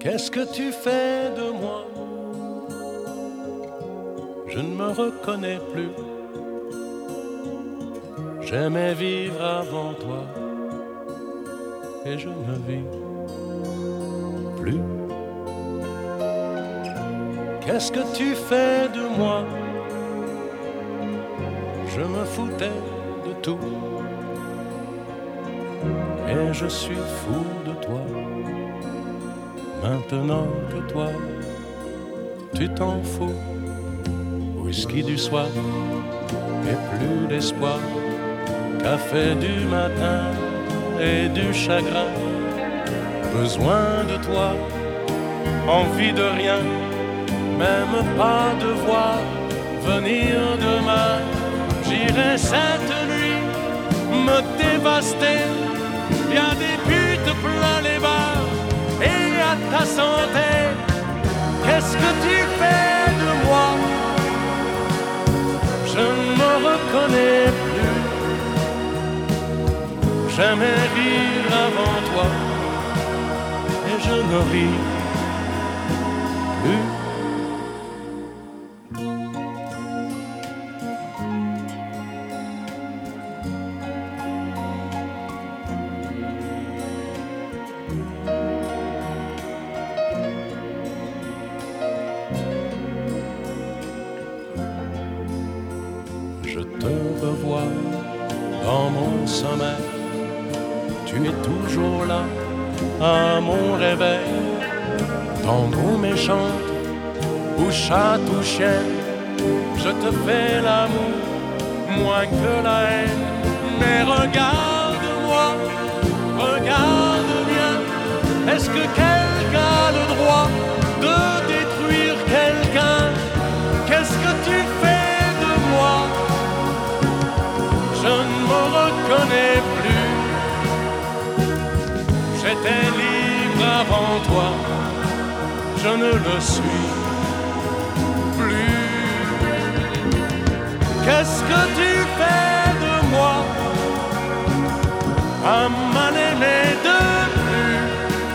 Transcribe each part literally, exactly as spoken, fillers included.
Qu'est-ce que tu fais de moi? Je ne me reconnais plus. J'aimais vivre avant toi et je ne vis plus. Qu'est-ce que tu fais de moi? Je me foutais de tout et je suis fou de toi. Maintenant que toi, tu t'en fous. Whisky du soir et plus d'espoir. Café du matin et du chagrin. Besoin de toi, envie de rien, même pas de voir venir demain. J'irai cette nuit me dévaster. Y'a des putes plein les bars et à ta santé. Qu'est-ce que tu fais de moi? Je ne me reconnais plus. J'aimais vivre avant toi et je ne ris plus. Je te revois dans mon sommeil. Tu es toujours là à mon réveil. Tango méchante ou chat ou chien, je te fais l'amour moins que la haine. Mais regarde-moi, regarde bien. Est-ce que quelqu'un a le droit de détruire quelqu'un? Qu'est-ce que tu fais de moi? Je ne me reconnais plus. J'étais libre avant toi, je ne le suis plus. Qu'est-ce que tu fais de moi? Un mal-aimé de plus,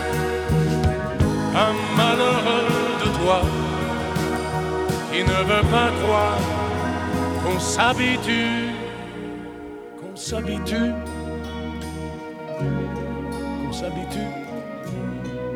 un malheureux de toi qui ne veut pas croire qu'on s'habitue. Qu'on s'habitue, qu'on s'habitue